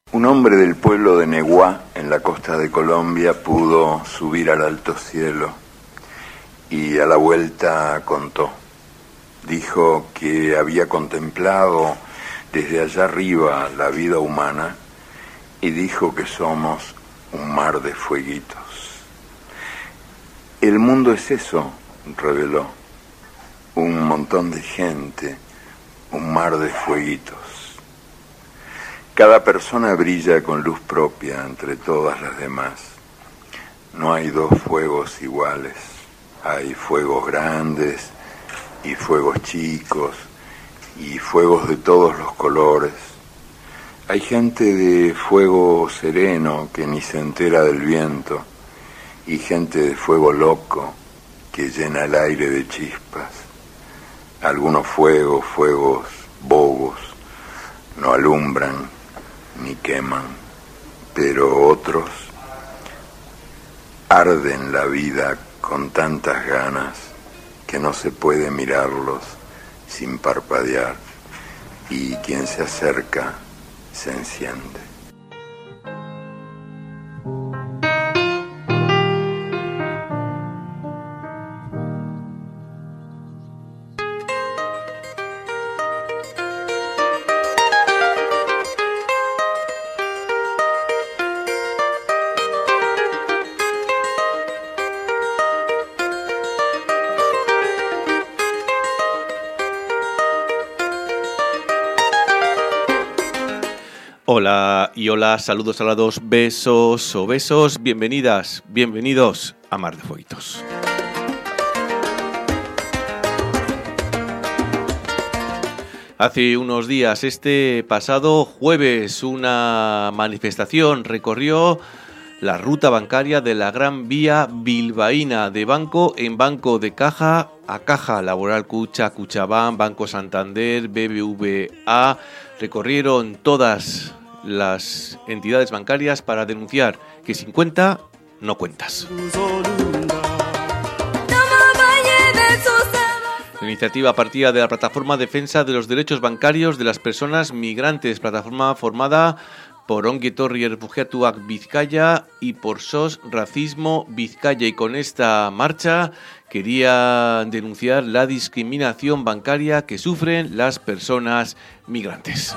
Un hombre del pueblo de Neguá, en la costa de Colombia, pudo subir al alto cielo y a la vuelta contó. Dijo que había contemplado desde allá arriba la vida humana y dijo que somos un mar de fueguitos. El mundo es eso, reveló, un montón de gente, un mar de fueguitos. Cada persona brilla con luz propia entre todas las demás. No hay dos fuegos iguales, hay fuegos grandes y fuegos chicos y fuegos de todos los colores. Hay gente de fuego sereno que ni se entera del viento y gente de fuego loco que llena el aire de chispas. Algunos fuegos bobos, no alumbran ni queman, pero otros arden la vida con tantas ganas que no se puede mirarlos sin parpadear, y quien se acerca se enciende. Hola y hola, saludos alados, besos o besos, bienvenidas, bienvenidos a Mar de Fueguitos. Hace unos días, este pasado jueves, una manifestación recorrió la ruta bancaria de la Gran Vía Bilbaína, de banco en banco, de caja a caja, Laboral Kutxa, Kutxabank, Banco Santander, BBVA, recorrieron todas las entidades bancarias para denunciar que sin cuenta no cuentas. La iniciativa partía de la Plataforma Defensa de los Derechos Bancarios de las Personas Migrantes, plataforma formada por Ongi Etorri Errefuxiatuak Bizkaia y por SOS Racismo Bizkaia, y con esta marcha quería denunciar la discriminación bancaria que sufren las personas migrantes.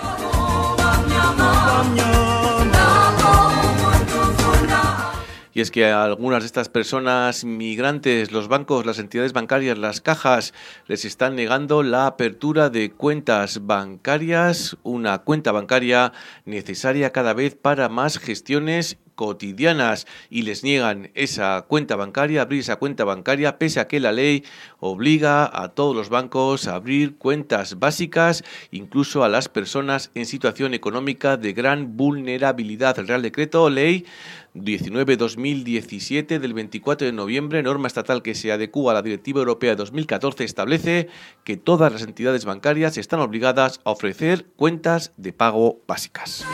Y es que a algunas de estas personas migrantes, los bancos, las entidades bancarias, las cajas, les están negando la apertura de cuentas bancarias, una cuenta bancaria necesaria cada vez para más gestiones cotidianas, y les niegan esa cuenta bancaria, abrir esa cuenta bancaria, pese a que la ley obliga a todos los bancos a abrir cuentas básicas, incluso a las personas en situación económica de gran vulnerabilidad. El Real Decreto Ley 19/2017 del 24 de noviembre, norma estatal que se adecúa a la Directiva Europea de 2014, establece que todas las entidades bancarias están obligadas a ofrecer cuentas de pago básicas.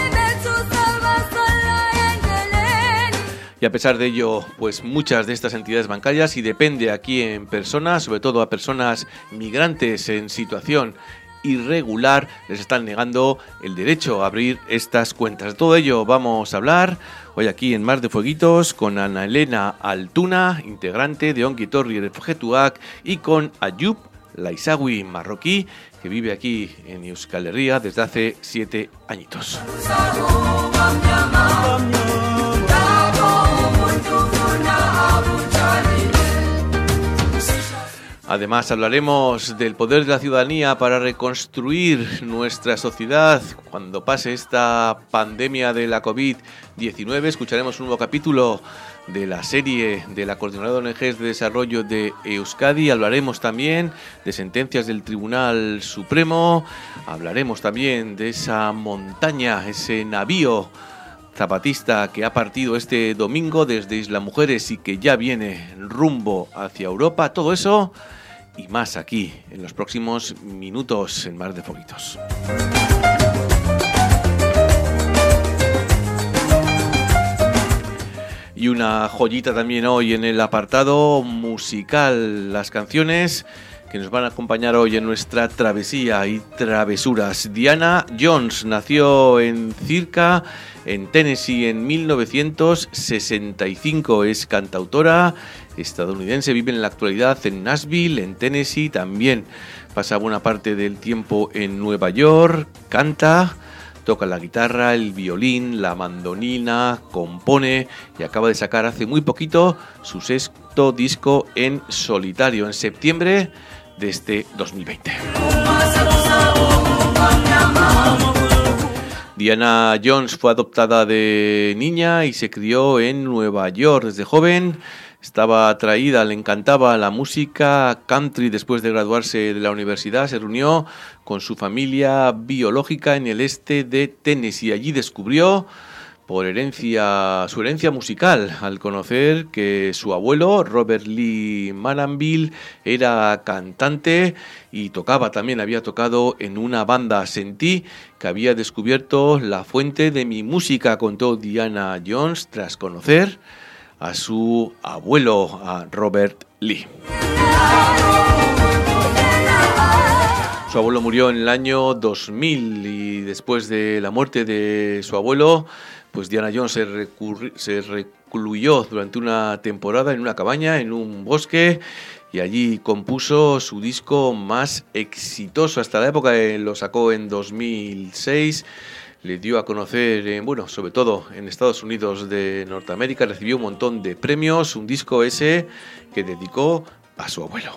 Y a pesar de ello, pues muchas de estas entidades bancarias, y depende a quién persona, sobre todo a personas migrantes en situación irregular, les están negando el derecho a abrir estas cuentas. De todo ello vamos a hablar hoy aquí en Mar de Fueguitos con Ana Elena Altuna, integrante de Ongi Etorri Errefuxiatuak, y con Ayub Laisawi, marroquí, que vive aquí en Euskal Herria desde hace 7 añitos. Además hablaremos del poder de la ciudadanía para reconstruir nuestra sociedad cuando pase esta pandemia de la COVID-19. Escucharemos un nuevo capítulo de la serie de la Coordinadora de ONGs de Desarrollo de Euskadi. Hablaremos también de sentencias del Tribunal Supremo. Hablaremos también de esa montaña, ese navío zapatista que ha partido este domingo desde Isla Mujeres y que ya viene rumbo hacia Europa. Todo eso y más aquí en los próximos minutos en Mar de Fueguitos. Y una joyita también hoy en el apartado musical, las canciones que que nos van a acompañar hoy en nuestra travesía y travesuras. Diana Jones nació en Circa, en Tennessee, en 1965. Es cantautora estadounidense, vive en la actualidad en Nashville, en Tennessee. También pasa buena parte del tiempo en Nueva York, canta, toca la guitarra, el violín, la mandolina, compone y acaba de sacar hace muy poquito su sexto disco en solitario, en septiembre de este 2020. Diana Jones fue adoptada de niña y se crió en Nueva York. Desde joven estaba atraída, le encantaba la música country. Después de graduarse de la universidad, se reunió con su familia biológica en el este de Tennessee. Allí descubrió su herencia musical, al conocer que su abuelo, Robert Lee Manonville, era cantante y había tocado en una banda. Sentí que había descubierto la fuente de mi música, contó Diana Jones tras conocer a su abuelo, a Robert Lee. Su abuelo murió en el año 2000 y después de la muerte de su abuelo, pues Diana Jones se recluyó durante una temporada en una cabaña, en un bosque, y allí compuso su disco más exitoso hasta la época. Lo sacó en 2006. Le dio a conocer, sobre todo en Estados Unidos de Norteamérica, recibió un montón de premios, un disco ese que dedicó a su abuelo.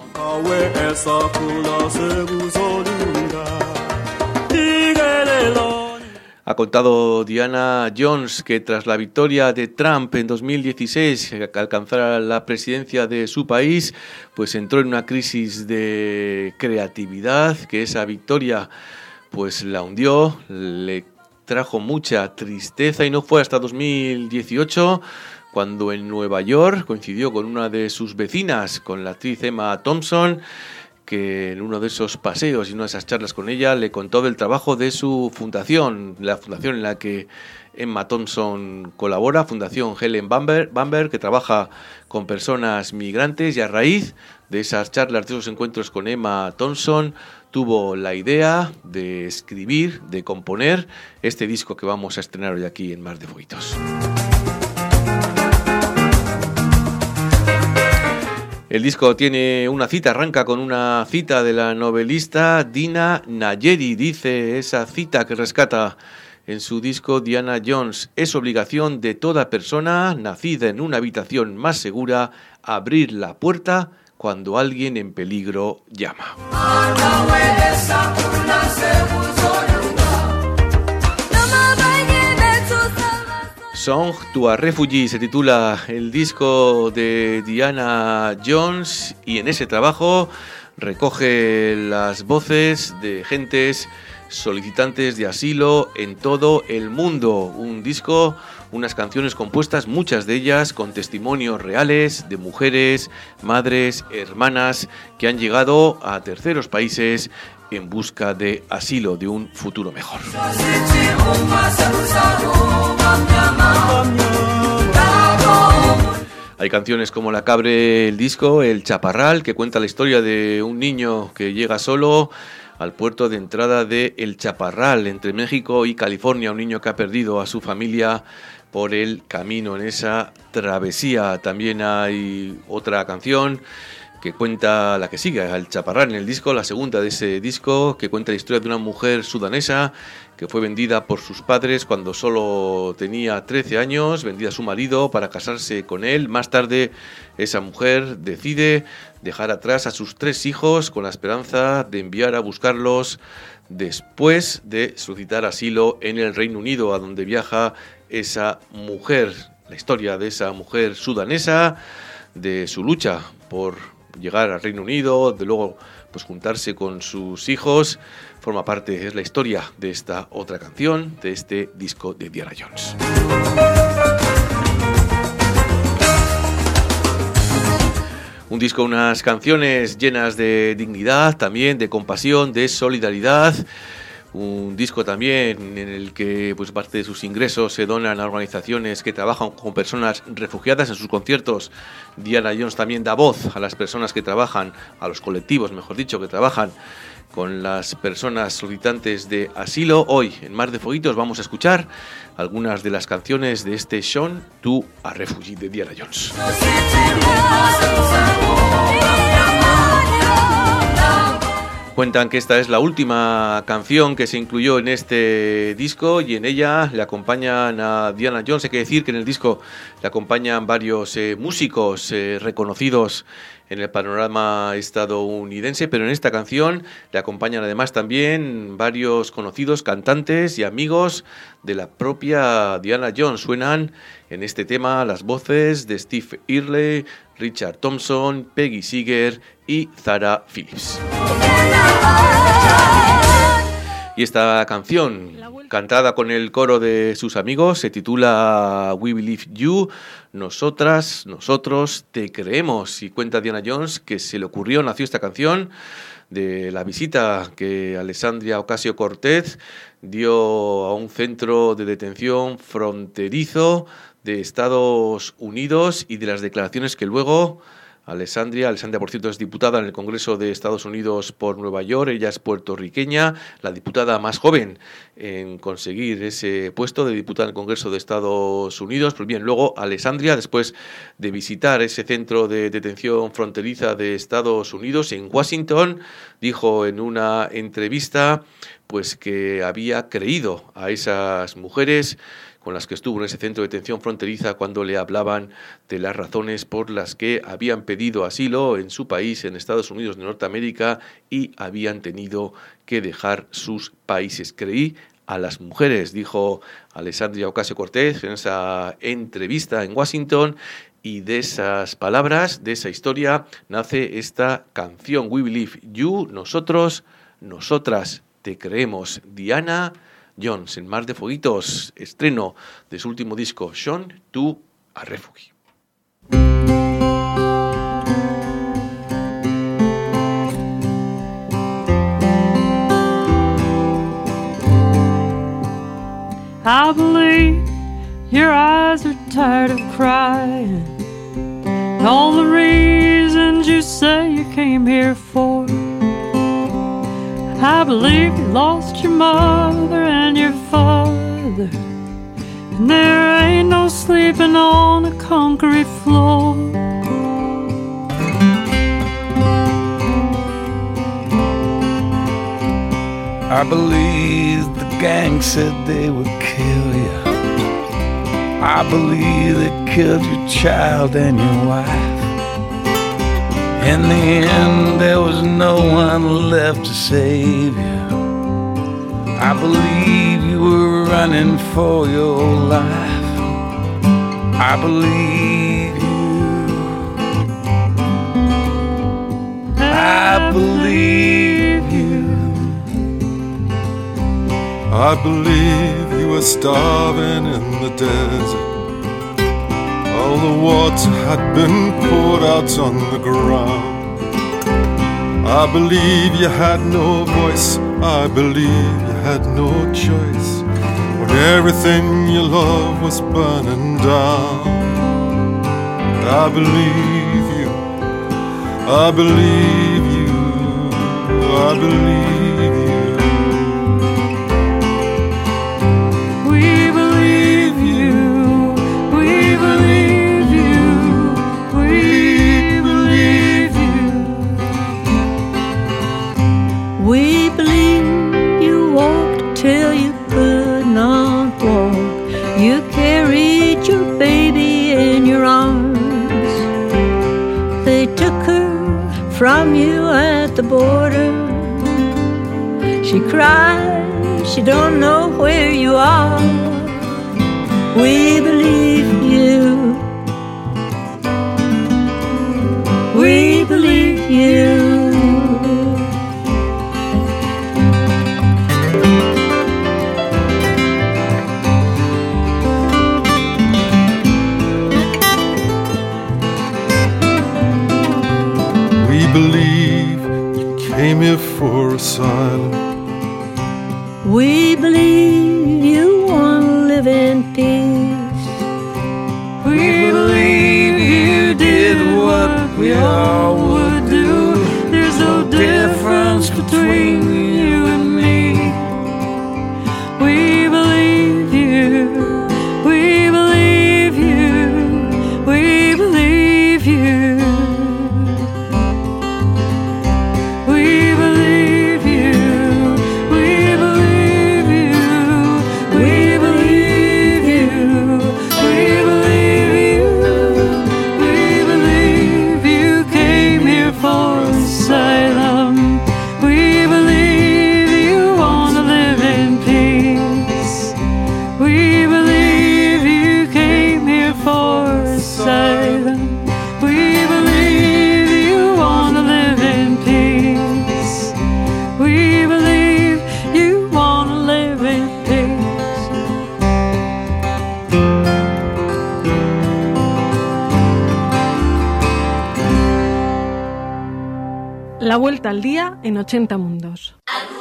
Ha contado Diana Jones que tras la victoria de Trump en 2016, que alcanzara la presidencia de su país, pues entró en una crisis de creatividad, que esa victoria pues la hundió, le trajo mucha tristeza, y no fue hasta 2018 cuando en Nueva York coincidió con una de sus vecinas, con la actriz Emma Thompson, que en uno de esos paseos y una de esas charlas con ella le contó del trabajo de su fundación, la fundación en la que Emma Thompson colabora, Fundación Helen Bamber, que trabaja con personas migrantes, y a raíz de esas charlas, de esos encuentros con Emma Thompson, tuvo la idea de escribir, de componer este disco que vamos a estrenar hoy aquí en Mar de Fueguitos. El disco tiene una cita, arranca con una cita de la novelista Dina Nayeri. Dice esa cita que rescata en su disco Diana Jones: es obligación de toda persona nacida en una habitación más segura abrir la puerta cuando alguien en peligro llama. Song to a Refugee se titula el disco de Diana Jones, y en ese trabajo recoge las voces de gentes solicitantes de asilo en todo el mundo. Un disco, unas canciones compuestas, muchas de ellas con testimonios reales de mujeres, madres, hermanas que han llegado a terceros países en busca de asilo, de un futuro mejor. Hay canciones como la que abre el disco, El Chaparral, que cuenta la historia de un niño que llega solo al puerto de entrada de El Chaparral, entre México y California, un niño que ha perdido a su familia por el camino en esa travesía. También hay otra canción que cuenta, la que sigue, El Chaparral en el disco, la segunda de ese disco, que cuenta la historia de una mujer sudanesa que fue vendida por sus padres cuando solo tenía 13 años, vendida a su marido para casarse con él. Más tarde, esa mujer decide dejar atrás a sus 3 hijos con la esperanza de enviar a buscarlos después de solicitar asilo en el Reino Unido, a donde viaja esa mujer. La historia de esa mujer sudanesa, de su lucha por llegar al Reino Unido, de luego pues juntarse con sus hijos, forma parte, es la historia de esta otra canción, de este disco de Diana Jones. Un disco, unas canciones llenas de dignidad, también de compasión, de solidaridad. un disco también en el que pues parte de sus ingresos se donan a organizaciones que trabajan con personas refugiadas. En sus conciertos Diana Jones también da voz a las personas que trabajan, a los colectivos, mejor dicho, que trabajan con las personas solicitantes de asilo. Hoy, en Mar de Fueguitos, vamos a escuchar algunas de las canciones de este Shown to a Refugee de Diana Jones. Cuentan que esta es la última canción que se incluyó en este disco y en ella le acompañan a Diana Jones. Hay que decir que en el disco le acompañan varios músicos reconocidos en el panorama estadounidense, pero en esta canción le acompañan además también varios conocidos cantantes y amigos de la propia Diana Jones. Suenan en este tema las voces de Steve Earle, Richard Thompson, Peggy Seeger y Zara Phillips. Y esta canción, cantada con el coro de sus amigos, se titula We Believe You, Nosotras, Nosotros Te Creemos. Y cuenta Diana Jones que se le ocurrió, nació esta canción de la visita que Alexandria Ocasio-Cortez dio a un centro de detención fronterizo de Estados Unidos y de las declaraciones que luego Alexandria, por cierto, es diputada en el Congreso de Estados Unidos por Nueva York. Ella es puertorriqueña, la diputada más joven en conseguir ese puesto de diputada en el Congreso de Estados Unidos. Pues bien, luego Alexandria, después de visitar ese centro de detención fronteriza de Estados Unidos en Washington, dijo en una entrevista pues que había creído a esas mujeres con las que estuvo en ese centro de detención fronteriza cuando le hablaban de las razones por las que habían pedido asilo en su país, en Estados Unidos de Norteamérica, y habían tenido que dejar sus países. Creí a las mujeres, dijo Alexandria Ocasio-Cortez en esa entrevista en Washington, y de esas palabras, de esa historia, nace esta canción, We Believe You, Nosotros, Nosotras Te Creemos, Diana Jones, en Mar de Fueguitos, estreno de su último disco, Shown to a Refugee. I believe your eyes are tired of crying, and all the reasons you say you came here for. I believe you lost your mother and your father, and there ain't no sleeping on a concrete floor. I believe the gang said they would kill you. I believe they killed your child and your wife. In the end, there was no one left to save you. I believe you were running for your life. I believe you. I believe you. I believe you were starving in the desert. All the water had been poured out on the ground. I believe you had no voice. I believe you had no choice when everything you loved was burning down. I believe you. I believe you. I believe you. We believe you. We believe you. We believe you. We believe you walked till you could not walk. You carried your baby in your arms. They took her from you at the border. She cried, she don't know where you are. We believe you. We believe you. We believe you came here for asylum. in peace. We believe you did what we all would do. There's no difference between you and me. We believe you. We believe you. We believe you. We believe you. We believe you. We believe you. We believe you. We believe you came here for asylum. We believe you want to live in peace. We believe you came here for asylum. We believe you want to live in peace. We believe you want to live in peace. La vuelta al día en 80 mundos.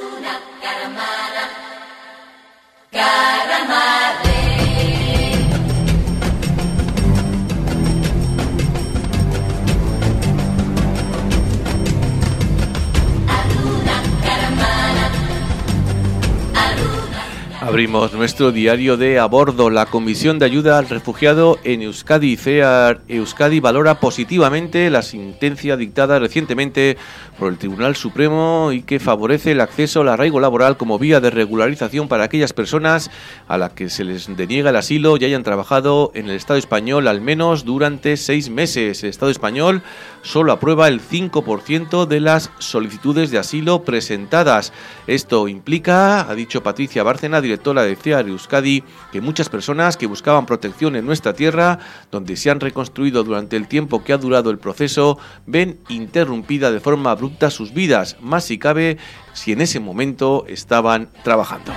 Abrimos nuestro diario de a bordo. La Comisión de Ayuda al Refugiado en Euskadi, CEAR Euskadi, valora positivamente la sentencia dictada recientemente por el Tribunal Supremo y que favorece el acceso al arraigo laboral como vía de regularización para aquellas personas a las que se les deniega el asilo y hayan trabajado en el Estado español al menos durante 6 meses. El Estado español solo aprueba el 5% de las solicitudes de asilo presentadas. Esto implica, ha dicho Patricia Bárcena, directora de CEAR Euskadi, que muchas personas que buscaban protección en nuestra tierra, donde se han reconstruido durante el tiempo que ha durado el proceso, ven interrumpida de forma abrupta sus vidas, más si cabe si en ese momento estaban trabajando.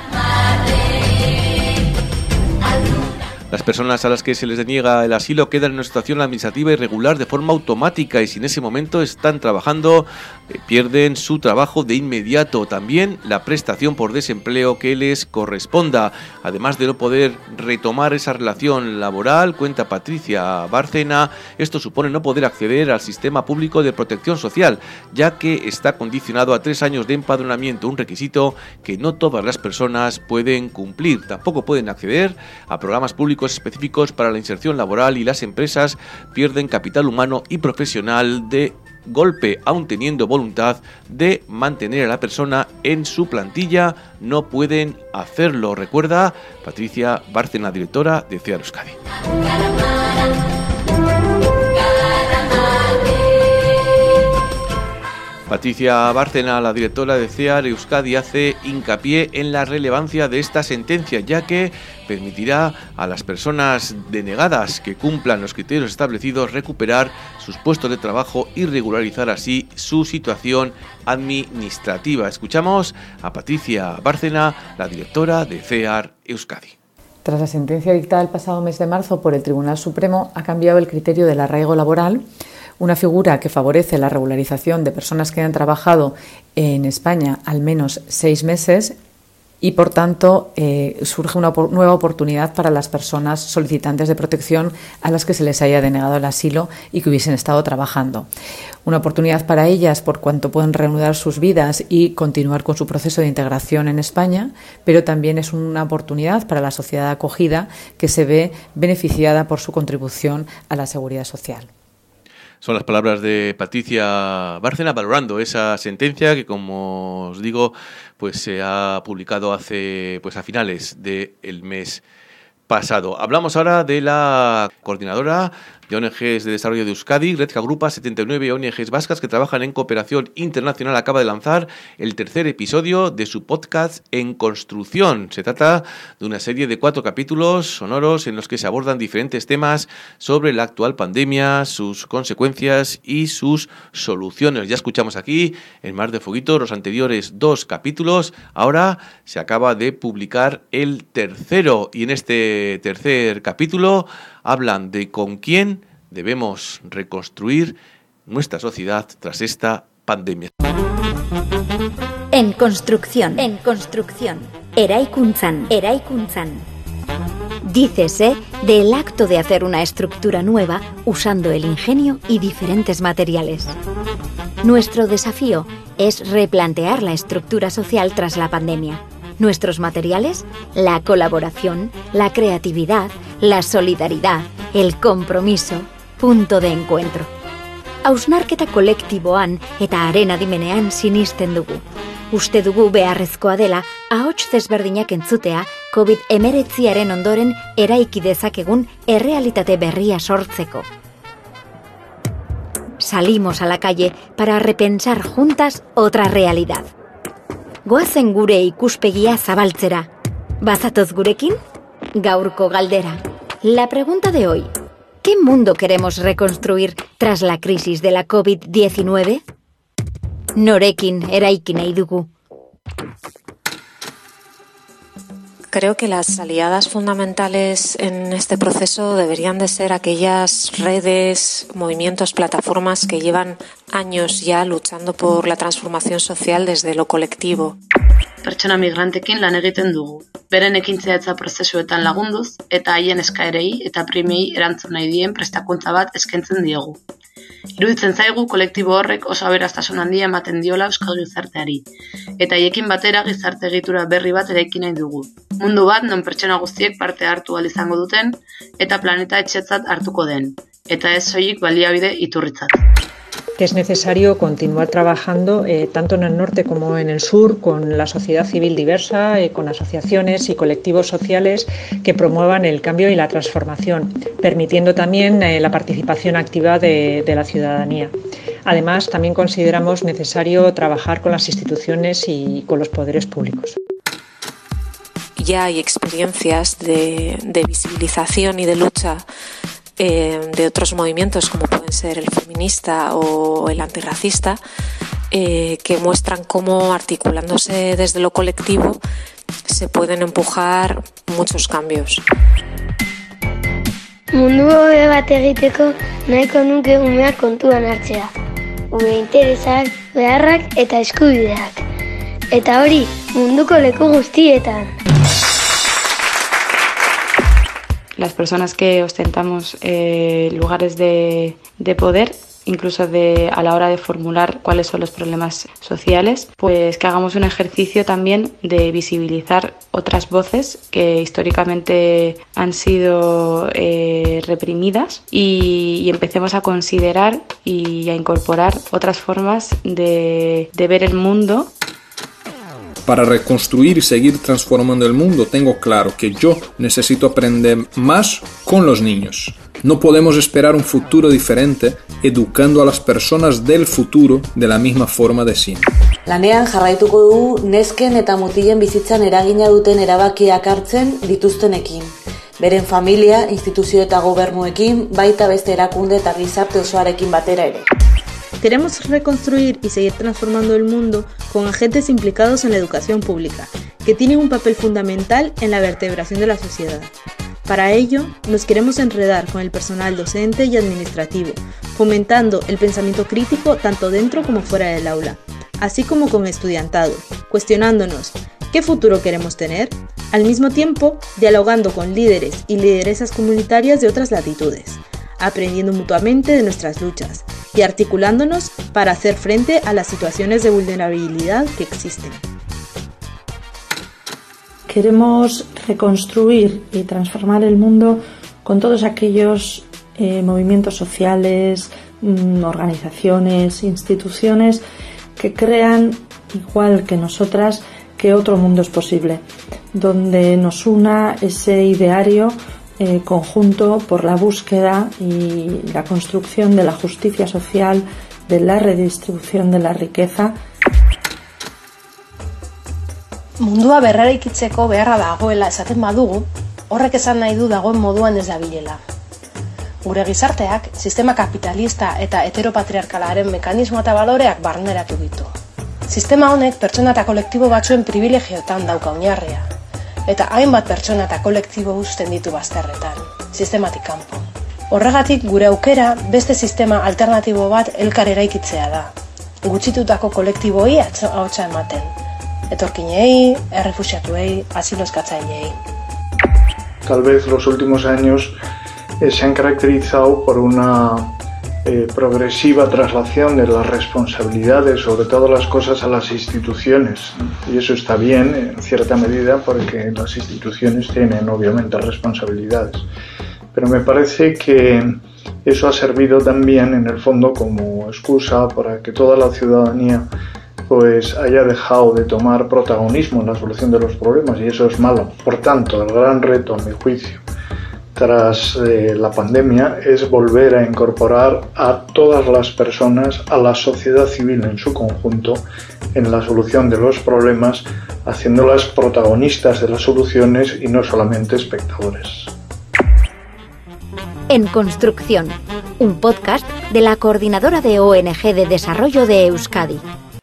Las personas a las que se les deniega el asilo quedan en una situación administrativa irregular de forma automática y si en ese momento están trabajando, pierden su trabajo de inmediato. También la prestación por desempleo que les corresponda. Además de no poder retomar esa relación laboral, cuenta Patricia Bárcena, esto supone no poder acceder al sistema público de protección social, ya que está condicionado a 3 años de empadronamiento, un requisito que no todas las personas pueden cumplir. Tampoco pueden acceder a programas públicos específicos para la inserción laboral y las empresas pierden capital humano y profesional de golpe, aun teniendo voluntad de mantener a la persona en su plantilla, no pueden hacerlo, recuerda Patricia Bárcena, directora de CEAR Euskadi. Patricia Bárcena, la directora de CEAR Euskadi, hace hincapié en la relevancia de esta sentencia, ya que permitirá a las personas denegadas que cumplan los criterios establecidos recuperar sus puestos de trabajo y regularizar así su situación administrativa. Escuchamos a Patricia Bárcena, la directora de CEAR Euskadi. Tras la sentencia dictada el pasado mes de marzo por el Tribunal Supremo, ha cambiado el criterio del arraigo laboral, una figura que favorece la regularización de personas que han trabajado en España al menos 6 meses y, por tanto, surge una nueva oportunidad para las personas solicitantes de protección a las que se les haya denegado el asilo y que hubiesen estado trabajando. Una oportunidad para ellas por cuanto pueden reanudar sus vidas y continuar con su proceso de integración en España, pero también es una oportunidad para la sociedad de acogida que se ve beneficiada por su contribución a la seguridad social. Son las palabras de Patricia Bárcena valorando esa sentencia que, como os digo, pues se ha publicado hace a finales del mes pasado. Hablamos ahora de la coordinadora de ONGs de desarrollo de Euskadi. Red que agrupa 79 ONGs vascas que trabajan en cooperación internacional. Acaba de lanzar el 3er episodio de su podcast En Construcción. Se trata de una serie de 4 capítulos sonoros en los que se abordan diferentes temas sobre la actual pandemia, sus consecuencias y sus soluciones. Ya escuchamos aquí en Mar de Foguito los anteriores 2 capítulos. Ahora se acaba de publicar el 3º y en este 3er capítulo hablan de con quién debemos reconstruir nuestra sociedad tras esta pandemia. En construcción. Eraikuntzan. Dícese del acto de hacer una estructura nueva usando el ingenio y diferentes materiales. Nuestro desafío es replantear la estructura social tras la pandemia. Nuestros materiales, la colaboración, la creatividad, la solidaridad, el compromiso, punto de encuentro. Hausnarketa kolektiboan eta haren adimenean sinisten dugu. Uste dugu beharrezkoa dela ahots desberdinak entzutea COVID-19aren ondoren eraiki dezakegun errealitate berria sortzeko. Salimos a la calle para repensar juntas otra realidad. Goazen gure ikuspegia zabaltzera. Bazatoz gurekin? Gaurko galdera. La pregunta de hoy. ¿Qué mundo queremos reconstruir tras la crisis de la COVID-19? Norekin eraiki nahi dugu. Creo que las aliadas fundamentales en este proceso deberían de ser aquellas redes, movimientos, plataformas que llevan años ya luchando por la transformación social desde lo colectivo. Pertsona migrantekin lan egiten dugu. Beren ekintzailtza prozesuetan lagunduz eta haien eskaerei eta primei erantzun nahi dien prestakuntza bat eskaintzen diegu. Iruditzen zaigu kolektibo horrek oso aberastasun handia ematen diola euskal gizarteari, eta haiekin batera gizarte egitura berri bat eraiki nahi dugu. Mundu bat non pertsona guztiek parte hartu ahal izango duten eta planeta etxetzat hartuko den, eta ez soilik baliabide iturritzat. Que es necesario continuar trabajando tanto en el norte como en el sur con la sociedad civil diversa, con asociaciones y colectivos sociales que promuevan el cambio y la transformación, permitiendo también la participación activa de la ciudadanía. Además, también consideramos necesario trabajar con las instituciones y con los poderes públicos. Ya hay experiencias de visibilización y de lucha de otros movimientos como pueden ser el feminista o el antirracista que muestran cómo articulándose desde lo colectivo se pueden empujar muchos cambios. Mundu hobe bat egiteko nahiko nuke umeak kontuan hartzea. Ume interesak, beharrak eta eskubideak. Eta hori munduko leku guztietan. Las personas que ostentamos lugares de poder, incluso a la hora de formular cuáles son los problemas sociales, pues que hagamos un ejercicio también de visibilizar otras voces que históricamente han sido reprimidas y empecemos a considerar y a incorporar otras formas de ver el mundo. Para reconstruir y seguir transformando el mundo, tengo claro que yo necesito aprender más con los niños. No podemos esperar un futuro diferente educando a las personas del futuro de la misma forma de siempre. Lanean jarraituko dugu nesken eta mutilen bizitzan eragina duten erabakiak hartzen dituztenekin. Beren familia, instituzio eta gobernuekin, baita beste erakunde eta gizarte osoarekin batera ere. Queremos reconstruir y seguir transformando el mundo con agentes implicados en la educación pública, que tienen un papel fundamental en la vertebración de la sociedad. Para ello, nos queremos enredar con el personal docente y administrativo, fomentando el pensamiento crítico tanto dentro como fuera del aula, así como con estudiantado, cuestionándonos ¿qué futuro queremos tener? Al mismo tiempo, dialogando con líderes y lideresas comunitarias de otras latitudes, aprendiendo mutuamente de nuestras luchas y articulándonos para hacer frente a las situaciones de vulnerabilidad que existen. Queremos reconstruir y transformar el mundo con todos aquellos movimientos sociales, organizaciones, instituciones que crean, igual que nosotras, que otro mundo es posible, donde nos una ese ideario conjunto por la búsqueda y la construcción de la justicia social, de la redistribución de la riqueza. Mundua berreraikitzeko beharra dagoela esaten badugu, horrek esan nahi du dagoen moduan ez dabilela. Gure gizarteak sistema kapitalista eta heteropatriarkalaren mekanismo eta baloreak barneratu ditu. Sistema honek pertsona eta kolektibo batzuen privilegioetan dauka oinarria. Eta hainbat pertsona eta kolektibo uzten ditu bazterretan, sistematik kanpo. Horregatik gure aukera beste sistema alternatibo bat elkar eraikitzea da. Gutxitutako kolektiboei ahotsa ematen. Etorkinei, errefuxiatuei, asiloskatzaileei. tal vez los últimos años se han caracterizado por una progresiva traslación de las responsabilidades, sobre todas las cosas, a las instituciones. Y eso está bien, en cierta medida, porque las instituciones tienen, obviamente, responsabilidades. Pero me parece que eso ha servido también, en el fondo, como excusa para que toda la ciudadanía pues haya dejado de tomar protagonismo en la solución de los problemas, y eso es malo. Por tanto, el gran reto, a mi juicio, tras la pandemia, es volver a incorporar a todas las personas, a la sociedad civil en su conjunto, en la solución de los problemas, haciéndolas protagonistas de las soluciones y no solamente espectadores. En Construcción, un podcast de la Coordinadora de ONG de Desarrollo de Euskadi.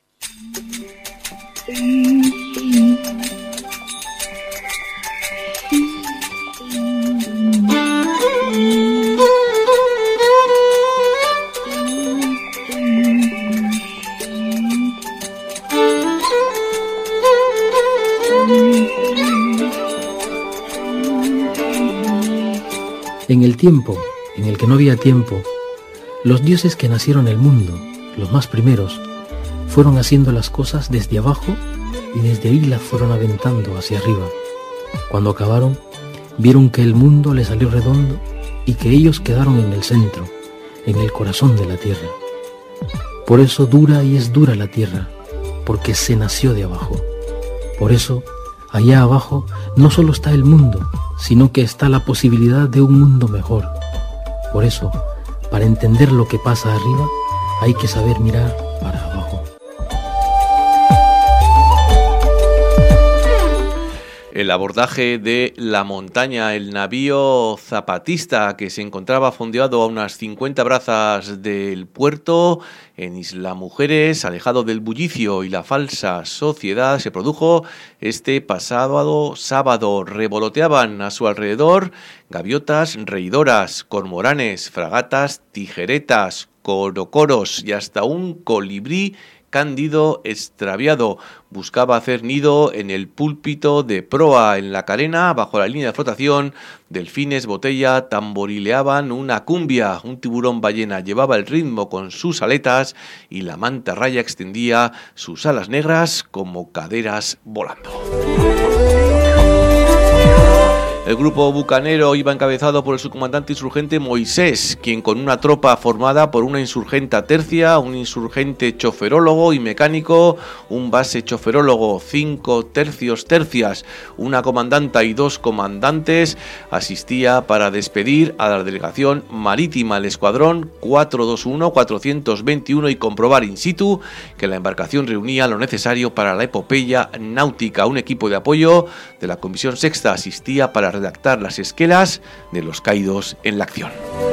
En el tiempo en el que no había tiempo, los dioses que nacieron el mundo, los más primeros, fueron haciendo las cosas desde abajo y desde ahí las fueron aventando hacia arriba. Cuando acabaron, vieron que el mundo les salió redondo y que ellos quedaron en el centro, en el corazón de la tierra. Por eso dura y es dura la tierra, porque se nació de abajo. Por eso, allá abajo no solo está el mundo, sino que está la posibilidad de un mundo mejor. Por eso, para entender lo que pasa arriba, hay que saber mirar para abajo. El abordaje de La Montaña, el navío zapatista que se encontraba fondeado a unas 50 brazas del puerto en Isla Mujeres, alejado del bullicio y la falsa sociedad, se produjo este pasado sábado. Revoloteaban a su alrededor gaviotas reidoras, cormoranes, fragatas, tijeretas, corocoros y hasta un colibrí cándido extraviado. Buscaba hacer nido en el púlpito de proa, en la carena, bajo la línea de flotación. Delfines botella tamborileaban una cumbia. Un tiburón ballena llevaba el ritmo con sus aletas y la mantarraya extendía sus alas negras como caderas volando. El grupo bucanero iba encabezado por el subcomandante insurgente Moisés, quien con una tropa formada por una insurgenta tercia, un insurgente choferólogo y mecánico, un base choferólogo, 5 tercios tercias, una comandanta y 2 comandantes, asistía para despedir a la delegación marítima, el escuadrón 421-421, y comprobar in situ que la embarcación reunía lo necesario para la epopeya náutica. Un equipo de apoyo de la Comisión Sexta asistía para redactar las esquelas de los caídos en la acción.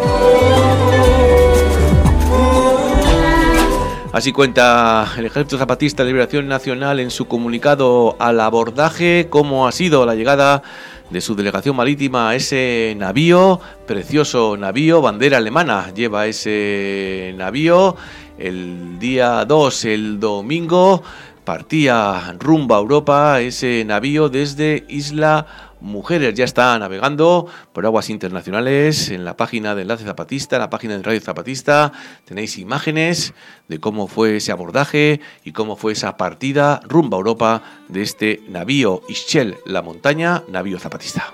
Así cuenta el Ejército Zapatista de Liberación Nacional en su comunicado al abordaje cómo ha sido la llegada de su delegación marítima a ese navío, precioso navío, bandera alemana lleva ese navío. El día 2, el domingo, partía rumbo a Europa ese navío desde Isla Mujeres. Ya está navegando por aguas internacionales. En la página de Enlace Zapatista, en la página de Radio Zapatista, tenéis imágenes de cómo fue ese abordaje y cómo fue esa partida rumbo a Europa de este navío Ischel, La Montaña, navío zapatista.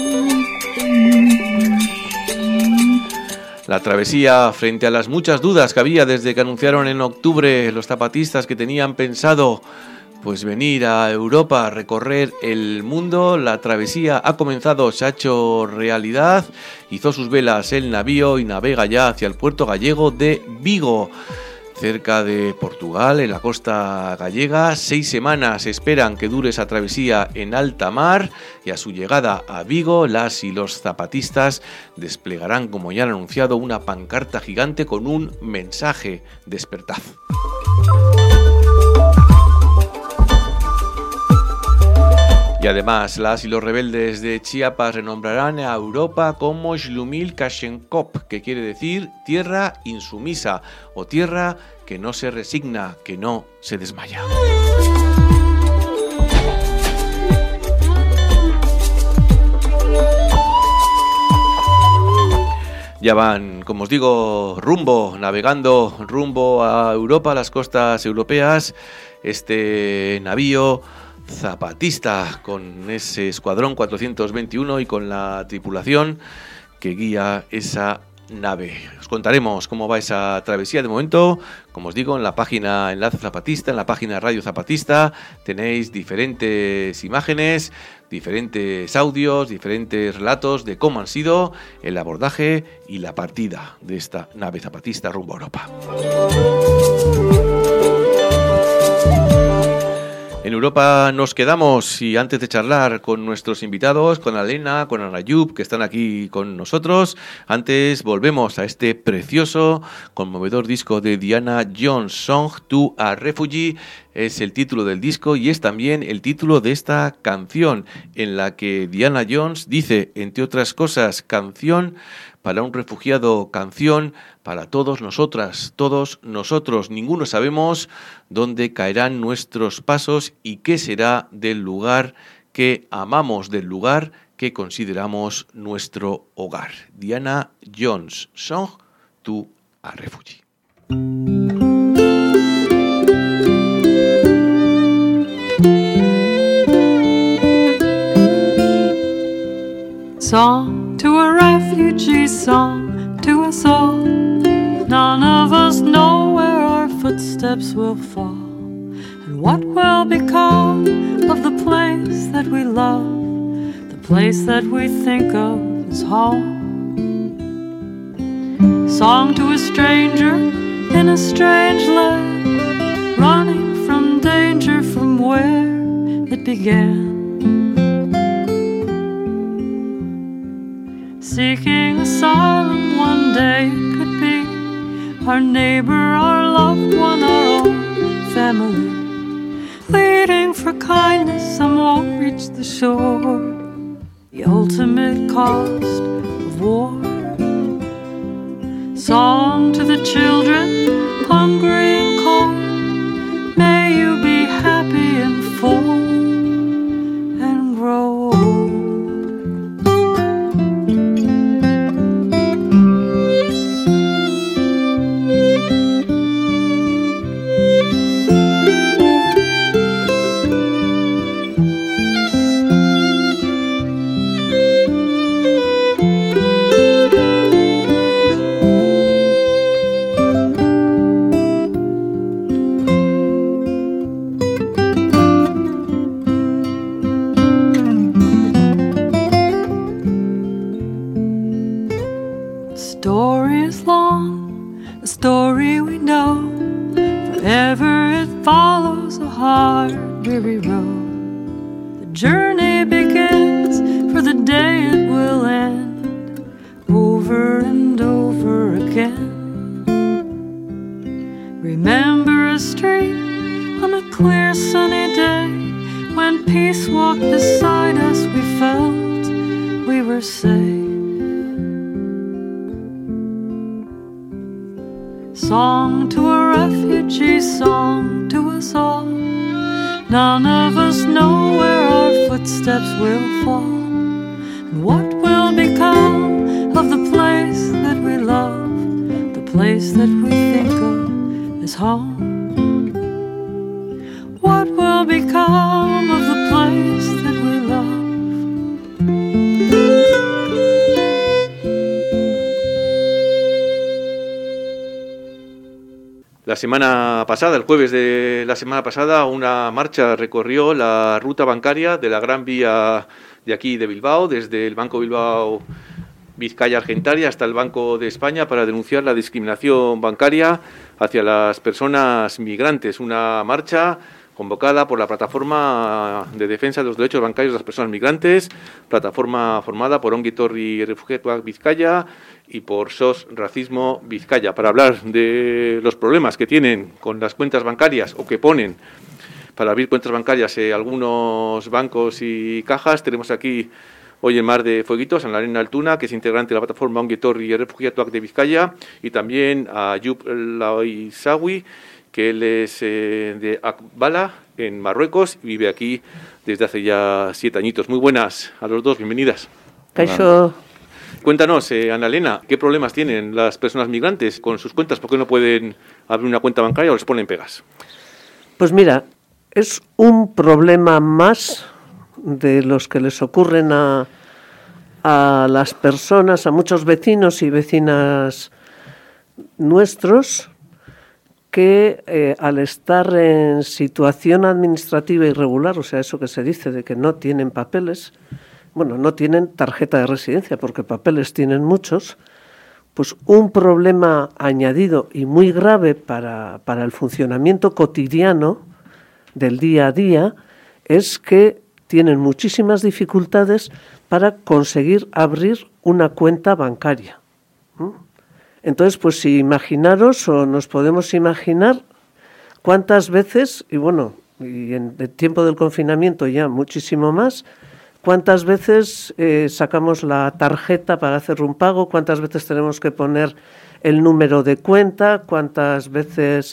La travesía, frente a las muchas dudas que había desde que anunciaron en octubre los zapatistas que tenían pensado pues venir a Europa a recorrer el mundo, la travesía ha comenzado, se ha hecho realidad, hizo sus velas el navío y navega ya hacia el puerto gallego de Vigo, cerca de Portugal, en la costa gallega. 6 semanas esperan que dure esa travesía en alta mar, y a su llegada a Vigo, las y los zapatistas desplegarán, como ya han anunciado, una pancarta gigante con un mensaje: despertad. Y además, las y los rebeldes de Chiapas renombrarán a Europa como Shlumil Kashenkop, que quiere decir tierra insumisa o tierra que no se resigna, que no se desmaya. Ya van, como os digo, navegando rumbo a Europa, a las costas europeas, este navío zapatista con ese escuadrón 421 y con la tripulación que guía esa nave. Os contaremos cómo va esa travesía. De momento, como os digo, en la página Enlace Zapatista, en la página Radio Zapatista, tenéis diferentes imágenes, diferentes audios, diferentes relatos de cómo han sido el abordaje y la partida de esta nave zapatista rumbo a Europa. En Europa nos quedamos y antes de charlar con nuestros invitados, con Alena, con Anayub, que están aquí con nosotros, antes volvemos a este precioso, conmovedor disco de Diana Jones, Song to a Refugee, es el título del disco y es también el título de esta canción en la que Diana Jones dice, entre otras cosas, canción para un refugiado, canción para todos nosotras, todos nosotros. Ninguno sabemos dónde caerán nuestros pasos y qué será del lugar que amamos, del lugar que consideramos nuestro hogar. Diana Jones, Song to a Refugee. Song to a refugee, song to us all. None of us know where our footsteps will fall, and what will become of the place that we love, the place that we think of as home. Song to a stranger in a strange land, running from danger from where it began. Seeking asylum one day it could be our neighbor, our loved one, our own family. Pleading for kindness, some won't reach the shore. The ultimate cost of war. Song to the children, hungry and cold. May you be happy and full and grow old. Song to a refugee, song to us all. None of us know where our footsteps will fall, and what will become of the place that we love, the place that we think of as home. What will become of the place that we love? La semana pasada, el jueves de la semana pasada, una marcha recorrió la ruta bancaria de la Gran Vía de aquí de Bilbao, desde el Banco Bilbao Vizcaya Argentaria hasta el Banco de España, para denunciar la discriminación bancaria hacia las personas migrantes. Una marcha convocada por la Plataforma de Defensa de los Derechos Bancarios de las Personas Migrantes, plataforma formada por Ongi Etorri Refugiatuak Vizcaya y por SOS Racismo Vizcaya, para hablar de los problemas que tienen con las cuentas bancarias o que ponen para abrir cuentas bancarias algunos bancos y cajas. Tenemos aquí hoy en Mar de Fueguitos a Alena Altuna, que es integrante de la plataforma Ongi Etorri Refugiatuak de Vizcaya, y también a Ayub Laisawi, que él es de Akbala, en Marruecos, y vive aquí desde hace ya 7 añitos. Muy buenas a los dos, bienvenidas. Caixo. Cuéntanos, Ana Elena, ¿qué problemas tienen las personas migrantes con sus cuentas? ¿Por qué no pueden abrir una cuenta bancaria o les ponen pegas? Pues mira, es un problema más de los que les ocurren a las personas, a muchos vecinos y vecinas nuestros, que al estar en situación administrativa irregular, o sea, eso que se dice de que no tienen papeles, bueno, no tienen tarjeta de residencia, porque papeles tienen muchos, pues un problema añadido y muy grave para el funcionamiento cotidiano del día a día es que tienen muchísimas dificultades para conseguir abrir una cuenta bancaria. Entonces, pues si imaginaros o nos podemos imaginar cuántas veces, y bueno, y en el tiempo del confinamiento ya muchísimo más, cuántas veces sacamos la tarjeta para hacer un pago, cuántas veces tenemos que poner el número de cuenta, cuántas veces,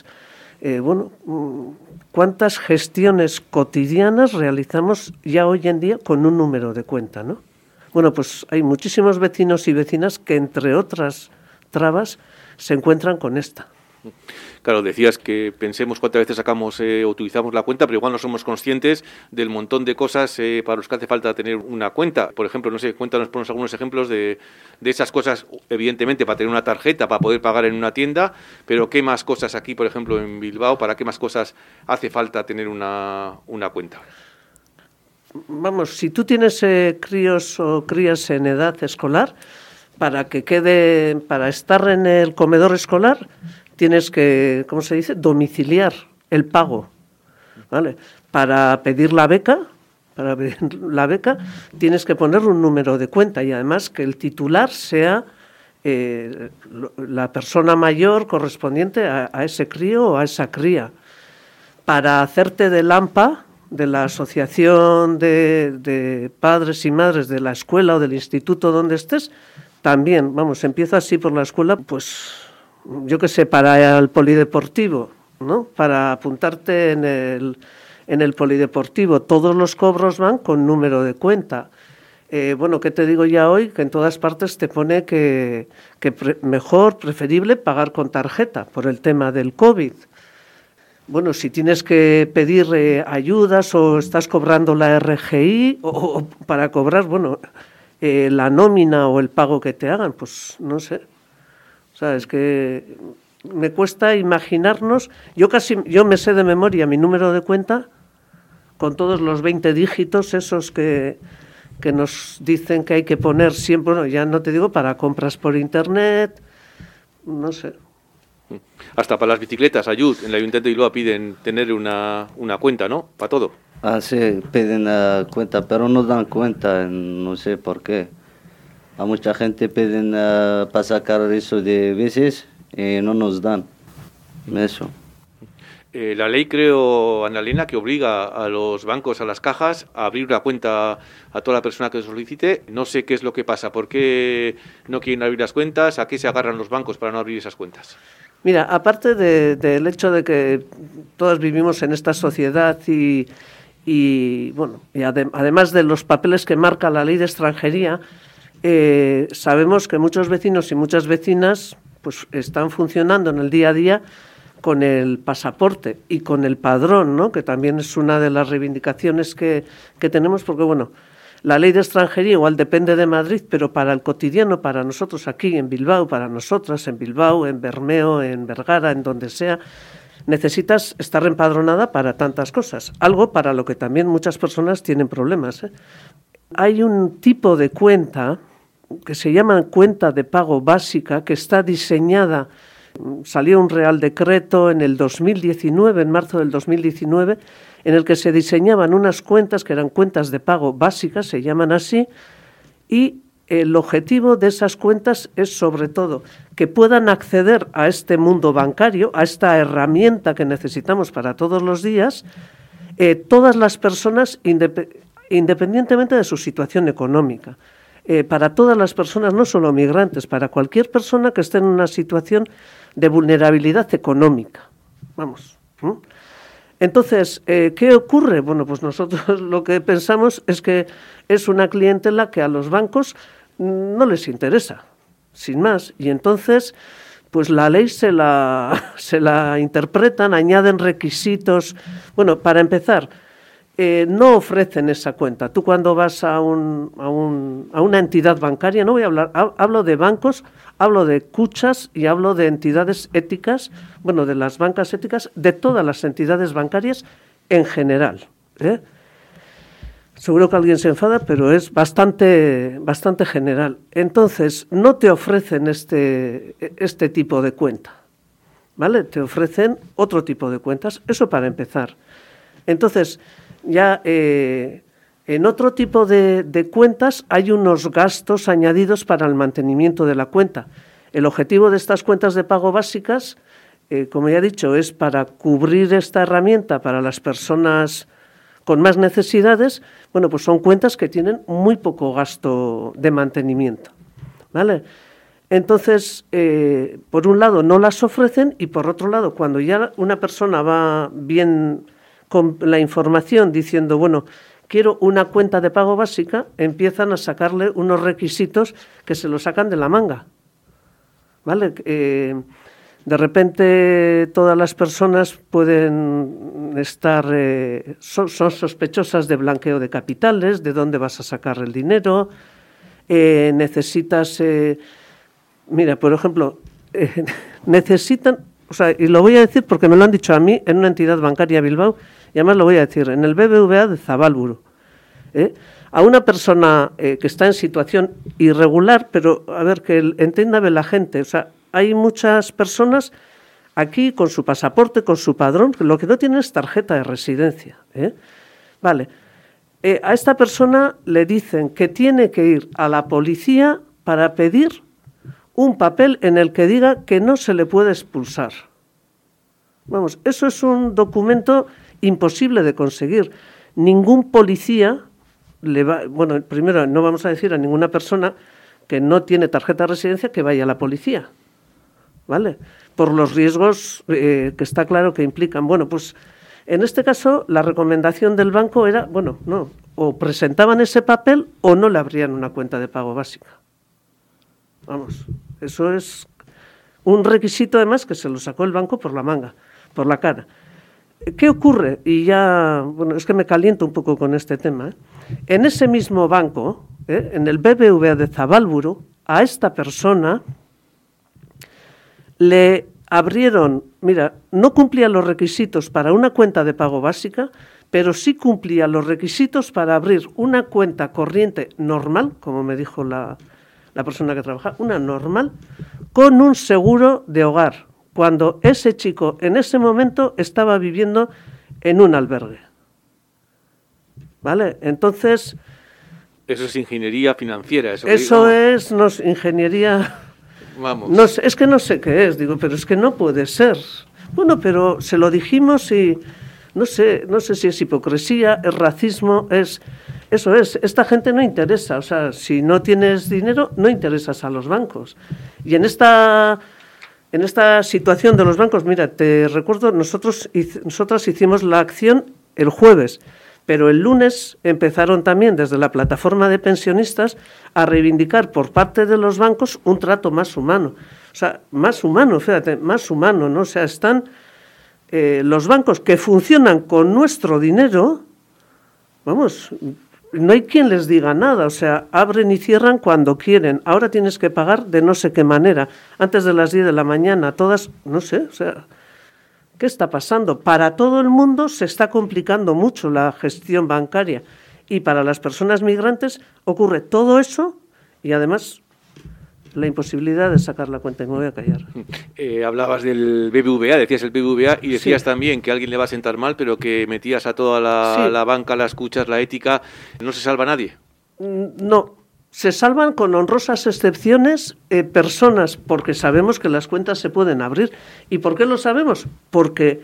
cuántas gestiones cotidianas realizamos ya hoy en día con un número de cuenta, ¿no? Bueno, pues hay muchísimos vecinos y vecinas que, entre otras trabas, se encuentran con esta. Claro, decías que pensemos cuántas veces sacamos o utilizamos la cuenta, pero igual no somos conscientes del montón de cosas para los que hace falta tener una cuenta. Por ejemplo, no sé, cuéntanos, ponos algunos ejemplos de esas cosas, evidentemente, para tener una tarjeta, para poder pagar en una tienda, pero ¿qué más cosas aquí, por ejemplo, en Bilbao, para qué más cosas hace falta tener una cuenta? Vamos, si tú tienes críos o crías en edad escolar, para estar en el comedor escolar, tienes que, ¿cómo se dice?, domiciliar el pago, ¿vale? Para pedir la beca, tienes que poner un número de cuenta y además que el titular sea la persona mayor correspondiente a ese crío o a esa cría. Para hacerte del AMPA, de la Asociación de Padres y Madres de la escuela o del instituto donde estés, también, vamos, empieza así por la escuela, pues yo qué sé, para el polideportivo, ¿no? Para apuntarte en el polideportivo, todos los cobros van con número de cuenta. Bueno, ¿qué te digo ya hoy? Que en todas partes te pone que mejor, preferible, pagar con tarjeta por el tema del COVID. Bueno, si tienes que pedir ayudas o estás cobrando la RGI o para cobrar, bueno, la nómina o el pago que te hagan, pues no sé. O sea, es que me cuesta imaginarnos. Yo me sé de memoria mi número de cuenta con todos los 20 dígitos esos que nos dicen que hay que poner siempre, bueno, ya no te digo para compras por internet, no sé. Hasta para las bicicletas, Ayud, en el Ayuntamiento de Bilbao piden tener una cuenta, ¿no? Para todo. Ah, sí, piden cuenta, pero no dan cuenta, no sé por qué. A mucha gente piden para sacar eso de bicis y no nos dan eso. La ley, creo, Ana Elena, que obliga a los bancos, a las cajas, a abrir una cuenta a toda la persona que solicite. No sé qué es lo que pasa, por qué no quieren abrir las cuentas, a qué se agarran los bancos para no abrir esas cuentas. Mira, aparte del hecho de que todos vivimos en esta sociedad y además de los papeles que marca la ley de extranjería, sabemos que muchos vecinos y muchas vecinas pues están funcionando en el día a día con el pasaporte y con el padrón, ¿no? Que también es una de las reivindicaciones que tenemos, porque bueno, la ley de extranjería igual depende de Madrid, pero para el cotidiano, para nosotros aquí en Bilbao, para nosotras en Bilbao, en Bermeo, en Vergara, en donde sea, necesitas estar empadronada para tantas cosas, algo para lo que también muchas personas tienen problemas, ¿eh? Hay un tipo de cuenta que se llama cuenta de pago básica, que está diseñada, salió un Real Decreto en el 2019, en marzo del 2019, en el que se diseñaban unas cuentas que eran cuentas de pago básicas, se llaman así, y el objetivo de esas cuentas es sobre todo que puedan acceder a este mundo bancario, a esta herramienta que necesitamos para todos los días, todas las personas independientemente de su situación económica. Para todas las personas, no solo migrantes, para cualquier persona que esté en una situación de vulnerabilidad económica. Vamos. Entonces, ¿qué ocurre? Bueno, pues nosotros lo que pensamos es que es una clientela que a los bancos no les interesa, sin más. Y entonces, pues la ley se la interpretan, añaden requisitos. Bueno, para empezar, no ofrecen esa cuenta. Tú cuando vas a una entidad bancaria, no voy a hablar, hablo de bancos, hablo de cuchas y hablo de entidades éticas, bueno, de las bancas éticas, de todas las entidades bancarias en general, ¿eh? Seguro que alguien se enfada, pero es bastante general. Entonces, no te ofrecen este tipo de cuenta, ¿vale? Te ofrecen otro tipo de cuentas, eso para empezar. Entonces, ya en otro tipo de cuentas hay unos gastos añadidos para el mantenimiento de la cuenta. El objetivo de estas cuentas de pago básicas, como ya he dicho, es para cubrir esta herramienta para las personas con más necesidades. Bueno, pues son cuentas que tienen muy poco gasto de mantenimiento, ¿vale? Entonces, por un lado no las ofrecen y por otro lado, cuando ya una persona va bien con la información diciendo, bueno, quiero una cuenta de pago básica, empiezan a sacarle unos requisitos que se lo sacan de la manga, ¿vale? De repente todas las personas pueden estar, son sospechosas de blanqueo de capitales, de dónde vas a sacar el dinero, necesitas, mira, por ejemplo, necesitan, o sea, y lo voy a decir porque me lo han dicho a mí en una entidad bancaria Bilbao, y además lo voy a decir, en el BBVA de Zabalburu, a una persona que está en situación irregular, pero a ver, que entienda la gente, o sea, hay muchas personas aquí con su pasaporte, con su padrón, que lo que no tienen es tarjeta de residencia, Vale, a esta persona le dicen que tiene que ir a la policía para pedir un papel en el que diga que no se le puede expulsar. Vamos, eso es un documento imposible de conseguir. Ningún policía le va, bueno, primero no vamos a decir a ninguna persona que no tiene tarjeta de residencia que vaya a la policía, ¿vale? Por los riesgos que está claro que implican. Bueno, pues en este caso la recomendación del banco era, bueno, no, o presentaban ese papel o no le abrían una cuenta de pago básica. Vamos, eso es un requisito además que se lo sacó el banco por la manga, por la cara. ¿Qué ocurre? Y ya, bueno, es que me caliento un poco con este tema, En ese mismo banco, en el BBVA de Zabalburu, a esta persona le abrieron, mira, no cumplía los requisitos para una cuenta de pago básica, pero sí cumplía los requisitos para abrir una cuenta corriente normal, como me dijo la persona que trabaja, una normal, con un seguro de hogar, cuando ese chico en ese momento estaba viviendo en un albergue. ¿Vale? Entonces... Eso es ingeniería financiera. Eso es ingeniería... Vamos. No sé, es que no sé qué es, digo, pero es que no puede ser. Bueno, pero se lo dijimos y no sé si es hipocresía, es racismo, eso es, esta gente no interesa, o sea, si no tienes dinero, no interesas a los bancos. Y en esta situación de los bancos, mira, te recuerdo, nosotras hicimos la acción el jueves, pero el lunes empezaron también desde la plataforma de pensionistas a reivindicar por parte de los bancos un trato más humano. O sea, más humano, fíjate, más humano, ¿no? O sea, están los bancos que funcionan con nuestro dinero, vamos, no hay quien les diga nada, o sea, abren y cierran cuando quieren. Ahora tienes que pagar de no sé qué manera, antes de las 10 de la mañana, todas, no sé, o sea... ¿Qué está pasando? Para todo el mundo se está complicando mucho la gestión bancaria y para las personas migrantes ocurre todo eso y además la imposibilidad de sacar la cuenta. Y me voy a callar. Hablabas del BBVA, decías el BBVA y decías también que a alguien le va a sentar mal, pero que metías a toda la banca, las cuchas, la ética. ¿No se salva nadie? No. Se salvan con honrosas excepciones personas, porque sabemos que las cuentas se pueden abrir. ¿Y por qué lo sabemos? Porque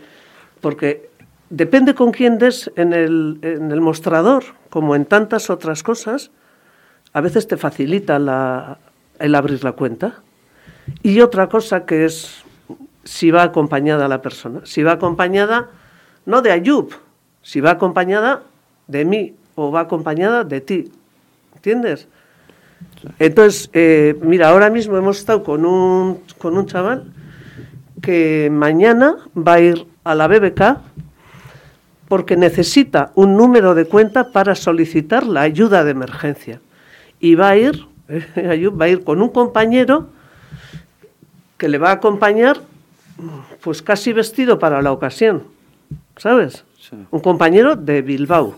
depende con quién des en el mostrador, como en tantas otras cosas, a veces te facilita el abrir la cuenta. Y otra cosa que es si va acompañada la persona. Si va acompañada, no de Ayub, si va acompañada de mí o va acompañada de ti. ¿Entiendes? Entonces, mira, ahora mismo hemos estado con un chaval que mañana va a ir a la BBK porque necesita un número de cuenta para solicitar la ayuda de emergencia. Y va a ir con un compañero que le va a acompañar, pues casi vestido para la ocasión, ¿sabes? Sí. Un compañero de Bilbao,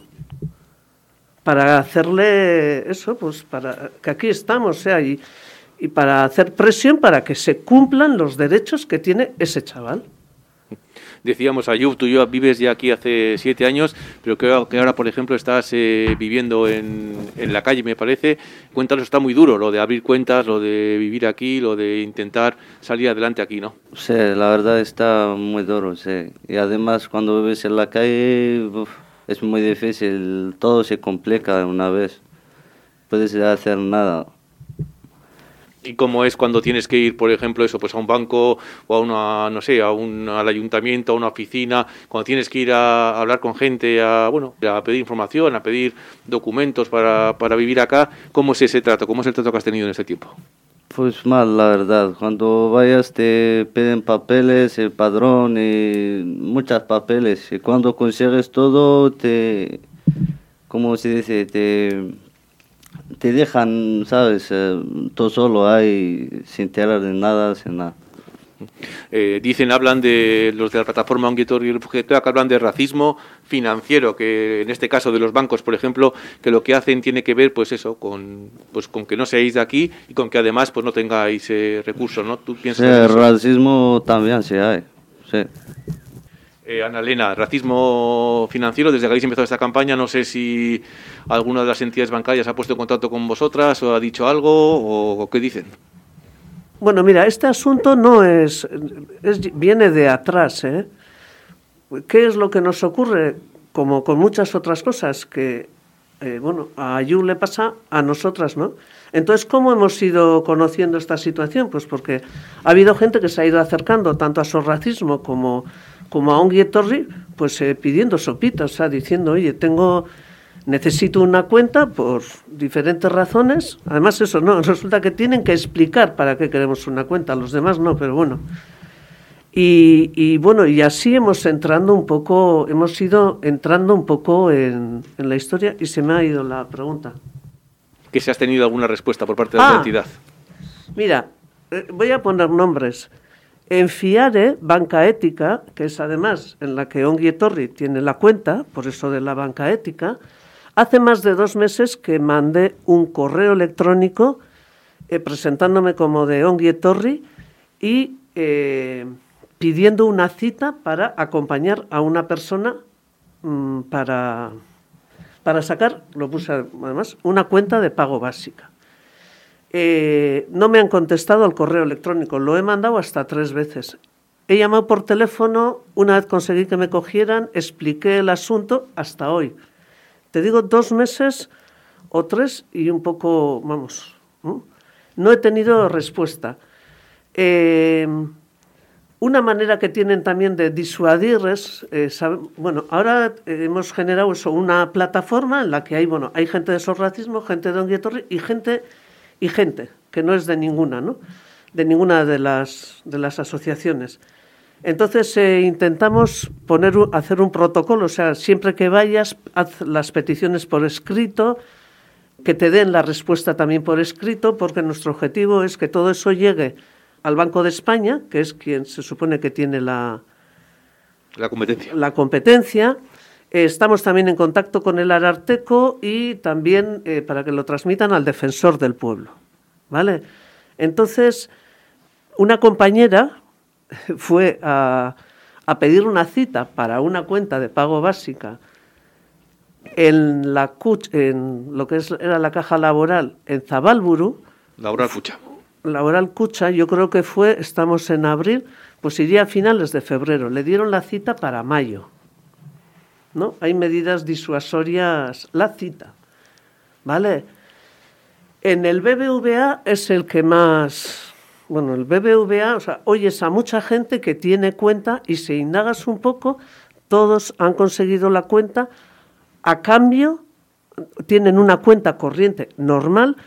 para hacerle eso, pues para que aquí estamos, y para hacer presión para que se cumplan los derechos que tiene ese chaval. Decíamos, Ayub, tú vives ya aquí hace 7 años, pero que ahora, por ejemplo, estás viviendo en la calle, me parece. Cuéntanos, está muy duro lo de abrir cuentas, lo de vivir aquí, lo de intentar salir adelante aquí, ¿no? Sí, la verdad está muy duro, sí. Y además, cuando vives en la calle, es muy difícil, todo se complica de una vez. Puedes hacer nada. ¿Y cómo es cuando tienes que ir, por ejemplo, pues a un banco o a una, no sé, al ayuntamiento, a una oficina, cuando tienes que ir a hablar con gente, a pedir información, a pedir documentos para vivir acá? ¿Cómo es ese trato? ¿Cómo es el trato que has tenido en este tiempo? Pues mal, la verdad. Cuando vayas te piden papeles, el padrón y muchos papeles. Y cuando consigues todo, ¿cómo se dice? Te dejan, ¿sabes? Tú solo ahí, sin enterar de nada, sin nada. Hablan de los de la plataforma Ongi Etorri Refugiatuak, que hablan de racismo financiero, que en este caso de los bancos, por ejemplo, que lo que hacen tiene que ver, pues eso, con que no seáis de aquí y con que además pues no tengáis recursos, ¿no? ¿Tú piensas en eso? Racismo también sí hay, sí. Ana Elena, racismo financiero, desde que habéis empezado esta campaña, no sé si alguna de las entidades bancarias ha puesto en contacto con vosotras o ha dicho algo o qué dicen. Bueno, mira, este asunto no viene de atrás, ¿eh? ¿Qué es lo que nos ocurre? Como con muchas otras cosas que, a Ayub le pasa, a nosotras, ¿no? Entonces, ¿cómo hemos ido conociendo esta situación? Pues porque ha habido gente que se ha ido acercando tanto a Sorracismo como a Ongi Etorri, pues pidiendo sopitas, diciendo, oye, necesito una cuenta por diferentes razones. Además, eso no, resulta que tienen que explicar para qué queremos una cuenta, los demás no, pero bueno. Y así hemos ido entrando un poco en la historia y se me ha ido la pregunta. ¿Que si has tenido alguna respuesta por parte de la entidad? Mira, voy a poner nombres. En FIARE, Banca Ética, que es además en la que Ongi Etorri tiene la cuenta, por eso de la Banca Ética, hace más de 2 meses que mandé un correo electrónico presentándome como de Ongi Etorri y pidiendo una cita para acompañar a una persona para sacar, lo puse además, una cuenta de pago básica. No me han contestado al correo electrónico, lo he mandado hasta 3 veces. He llamado por teléfono, una vez conseguí que me cogieran, expliqué el asunto hasta hoy. Te digo 2 meses o 3 y un poco, no he tenido respuesta. Una manera que tienen también de disuadir es, ahora hemos generado una plataforma en la que hay gente de Sorracismo, gente de Ongi Etorri y gente que no es de ninguna, ¿no? De ninguna de las asociaciones. Entonces intentamos hacer un protocolo, o sea, siempre que vayas, haz las peticiones por escrito, que te den la respuesta también por escrito, porque nuestro objetivo es que todo eso llegue al Banco de España, que es quien se supone que tiene la competencia. Estamos también en contacto con el Ararteko y también para que lo transmitan al Defensor del Pueblo, ¿vale? Entonces, una compañera fue a pedir una cita para una cuenta de pago básica en lo que era la Caja Laboral en Zabalburu. Laboral Kutxa, yo creo que estamos en abril, pues iría a finales de febrero. Le dieron la cita para mayo, ¿no? Hay medidas disuasorias, la cita, ¿vale? En el BBVA es el que más... el BBVA, oyes a mucha gente que tiene cuenta y si indagas un poco, todos han conseguido la cuenta, a cambio tienen una cuenta corriente normal,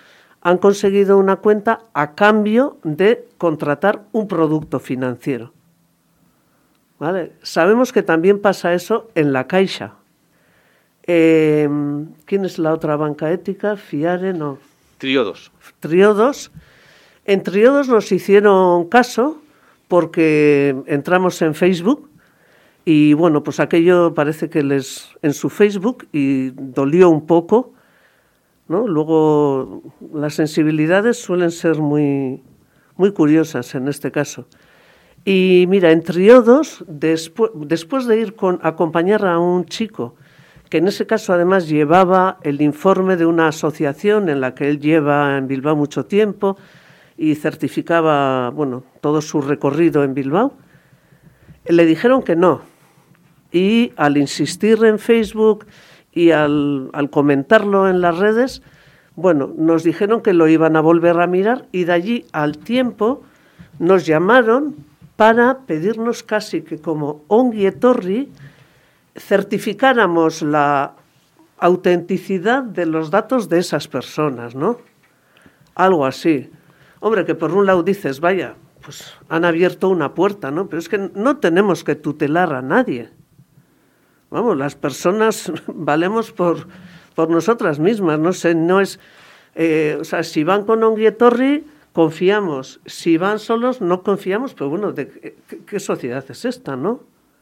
han conseguido una cuenta a cambio de contratar un producto financiero. ¿Vale? Sabemos que también pasa eso en la Caixa. ¿Quién es la otra banca ética? Fiare, no. Triodos. Triodos. En Triodos nos hicieron caso porque entramos en Facebook y bueno, pues aquello parece que les en su Facebook y dolió un poco, ¿no? Luego las sensibilidades suelen ser muy, muy curiosas en este caso. Y mira, en Triodos, después de ir a acompañar a un chico, que en ese caso además llevaba el informe de una asociación en la que él lleva en Bilbao mucho tiempo y certificaba, bueno, todo su recorrido en Bilbao, le dijeron que no. Y al insistir en Facebook y al comentarlo en las redes, bueno, nos dijeron que lo iban a volver a mirar y de allí al tiempo nos llamaron para pedirnos casi que como ongi etorri certificáramos la autenticidad de los datos de esas personas, ¿no? Algo así. Hombre, que por un lado dices, vaya, pues han abierto una puerta, ¿no? Pero es que no tenemos que tutelar a nadie. Vamos, las personas valemos por nosotras mismas, no sé, no es... o sea, si van con ongi etorri, confiamos. Si van solos, no confiamos, pero bueno, ¿qué sociedad es esta, no?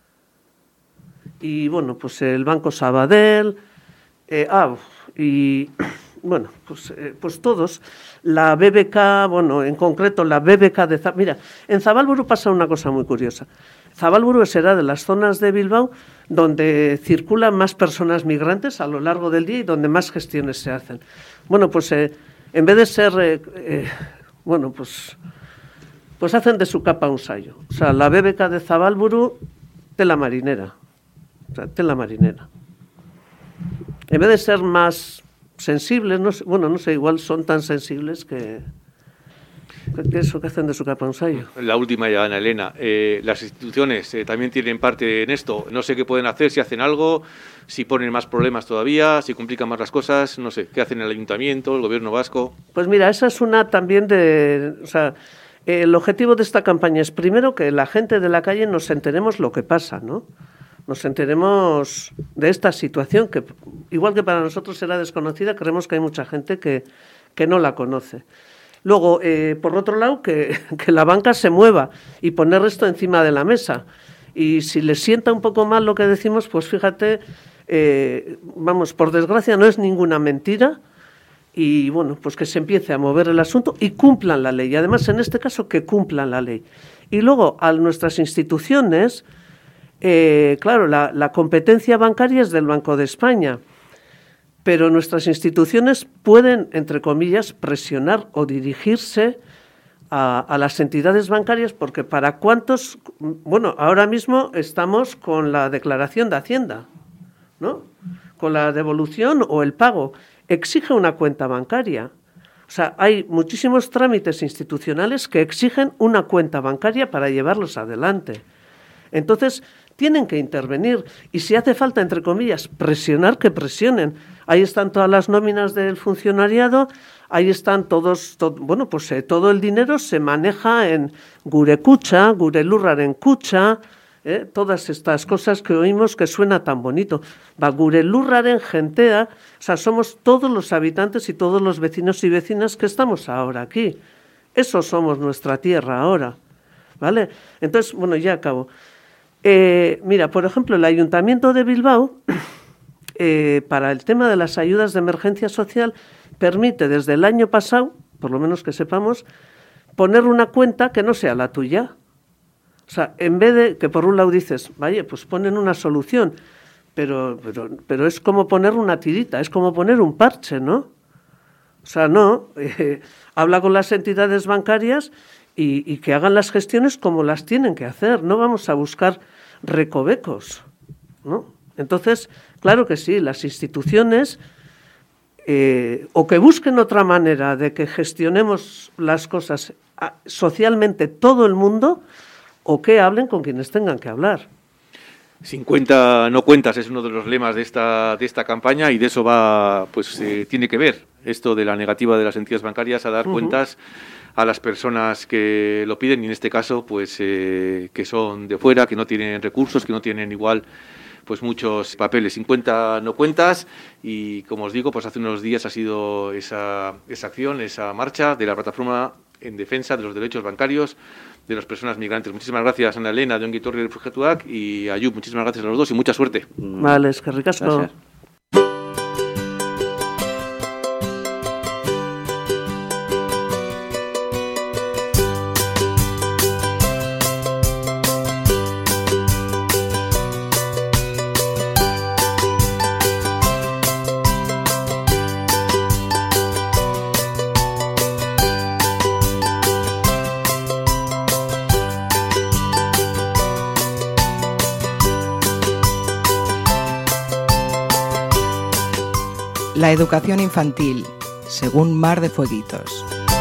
Y bueno, pues el Banco Sabadell, y bueno, pues todos, la BBK, bueno, en concreto la BBK de Zabalburu. Mira, en Zabalburu pasa una cosa muy curiosa. Zabalburu será de las zonas de Bilbao donde circulan más personas migrantes a lo largo del día y donde más gestiones se hacen. Bueno, pues en vez de ser, bueno, pues hacen de su capa un sayo. O sea, la BBK de Zabalburu, tela marinera. O sea, tela marinera. En vez de ser más sensibles, no sé, bueno, no sé, igual son tan sensibles que eso que hacen de su capa un sayo. La última ya, Ana Elena. Las instituciones también tienen parte en esto. No sé qué pueden hacer, si hacen algo, si ponen más problemas todavía, si complican más las cosas, no sé, ¿qué hacen el ayuntamiento, el gobierno vasco? Pues mira, esa es una también o sea, el objetivo de esta campaña es primero que la gente de la calle nos enteremos lo que pasa, ¿no? Nos enteremos de esta situación que, igual que para nosotros será desconocida, creemos que hay mucha gente que no la conoce. Luego, por otro lado, que la banca se mueva y poner esto encima de la mesa. Y si les sienta un poco mal lo que decimos, pues fíjate, vamos, por desgracia no es ninguna mentira. Y bueno, pues que se empiece a mover el asunto y cumplan la ley. Y además, en este caso, que cumplan la ley. Y luego, a nuestras instituciones... claro, la competencia bancaria es del Banco de España, pero nuestras instituciones pueden, entre comillas, presionar o dirigirse a las entidades bancarias, porque para cuántos, bueno, ahora mismo estamos con la declaración de Hacienda, ¿no? Con la devolución o el pago, exige una cuenta bancaria. O sea, hay muchísimos trámites institucionales que exigen una cuenta bancaria para llevarlos adelante. Entonces, tienen que intervenir y si hace falta, entre comillas, presionar, que presionen. Ahí están todas las nóminas del funcionariado, ahí están todos, bueno, pues todo el dinero se maneja en gure kutxa, gure lurraren kutxa, todas estas cosas que oímos que suena tan bonito. Ba, gure lurraren jentea, o sea, somos todos los habitantes y todos los vecinos y vecinas que estamos ahora aquí. Eso somos nuestra tierra ahora, ¿vale? Entonces, bueno, ya acabo. Mira, por ejemplo, el Ayuntamiento de Bilbao, para el tema de las ayudas de emergencia social, permite desde el año pasado, por lo menos que sepamos, poner una cuenta que no sea la tuya. O sea, en vez de que por un lado dices, vaya, pues ponen una solución, pero es como poner una tirita, es como poner un parche, ¿no? O sea, no, habla con las entidades bancarias y que hagan las gestiones como las tienen que hacer, no vamos a buscar recovecos, ¿no? Entonces, claro que sí, las instituciones o que busquen otra manera de que gestionemos las cosas socialmente todo el mundo, o que hablen con quienes tengan que hablar. Sin cuenta no cuentas es uno de los lemas de esta campaña y de eso va, pues tiene que ver esto de la negativa de las entidades bancarias a dar cuentas a las personas que lo piden, y en este caso, pues que son de fuera, que no tienen recursos, que no tienen igual pues muchos papeles. 50 no cuentas, y como os digo, pues hace unos días ha sido esa acción, esa marcha de la plataforma en defensa de los derechos bancarios de las personas migrantes. Muchísimas gracias, Ana Elena de Ongi Etorri Refugiatuak, y Ayub, muchísimas gracias a los dos y mucha suerte. Vale, es que ricasco. Gracias. La educación infantil, según Mar de Fueguitos.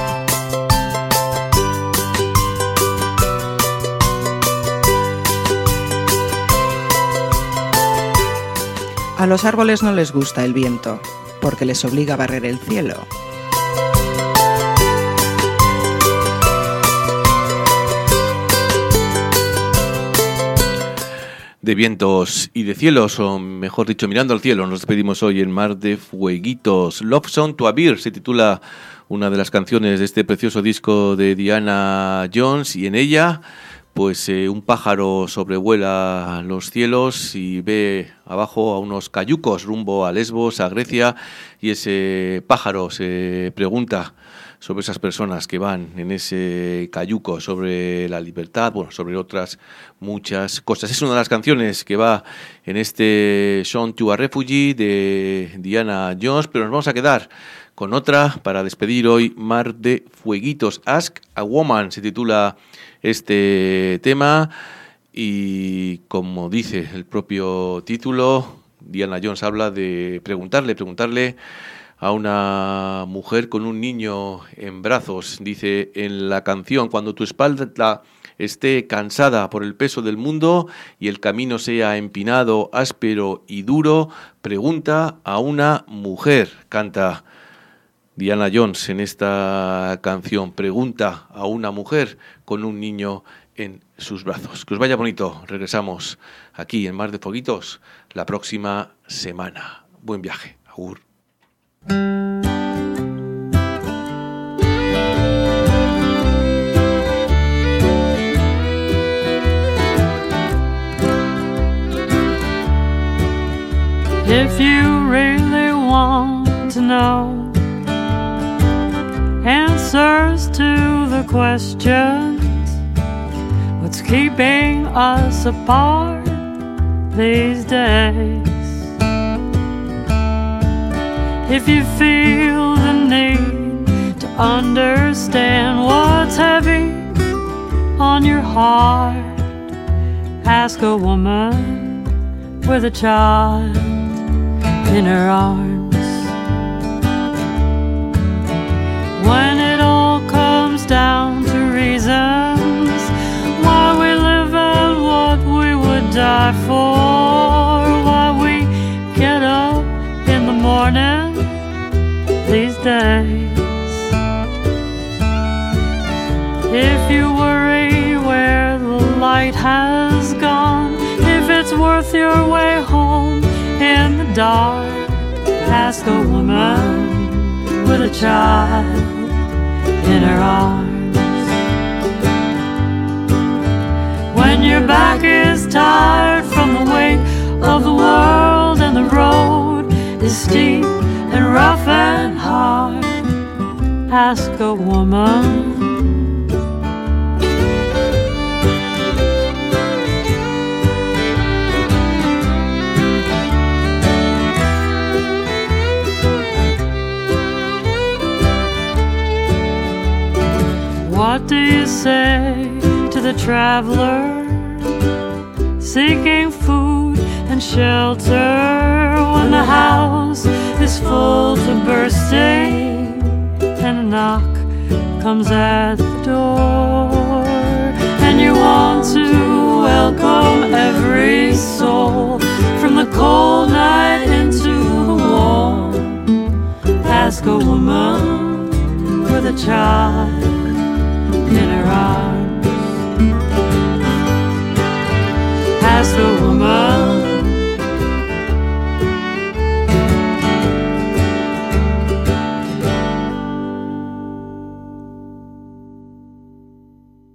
A los árboles no les gusta el viento, porque les obliga a barrer el cielo. De vientos y de cielos, o mejor dicho, mirando al cielo, nos despedimos hoy en Mar de Fueguitos. Love Song to a Beer se titula una de las canciones de este precioso disco de Diana Jones, y en ella pues un pájaro sobrevuela los cielos y ve abajo a unos cayucos rumbo a Lesbos, a Grecia, y ese pájaro se pregunta sobre esas personas que van en ese cayuco, sobre la libertad, bueno, sobre otras muchas cosas. Es una de las canciones que va en este Song to a Refugee de Diana Jones, pero nos vamos a quedar con otra para despedir hoy Mar de Fueguitos. Ask a Woman se titula este tema, y como dice el propio título, Diana Jones habla de preguntarle a una mujer con un niño en brazos. Dice en la canción: cuando tu espalda esté cansada por el peso del mundo y el camino sea empinado, áspero y duro, pregunta a una mujer. Canta Diana Jones en esta canción, pregunta a una mujer con un niño en sus brazos. Que os vaya bonito. Regresamos aquí en Mar de Fueguitos la próxima semana. Buen viaje. Agur. If you really want to know answers to the questions, what's keeping us apart these days? If you feel the need to understand what's heavy on your heart, ask a woman with a child in her arms. When it all comes down to reasons why we live and what we would die for, why we get up in the morning these days. If you worry where the light has gone, if it's worth your way home in the dark, ask a woman with a child in her arms. When your back is tired from the weight of the world and the road is steep and rough and hard, ask a woman. What do you say to the traveler seeking food and shelter when the house is full to bursting and a knock comes at the door, and you want to welcome every soul from the cold night into the warm? Ask ask a woman with a child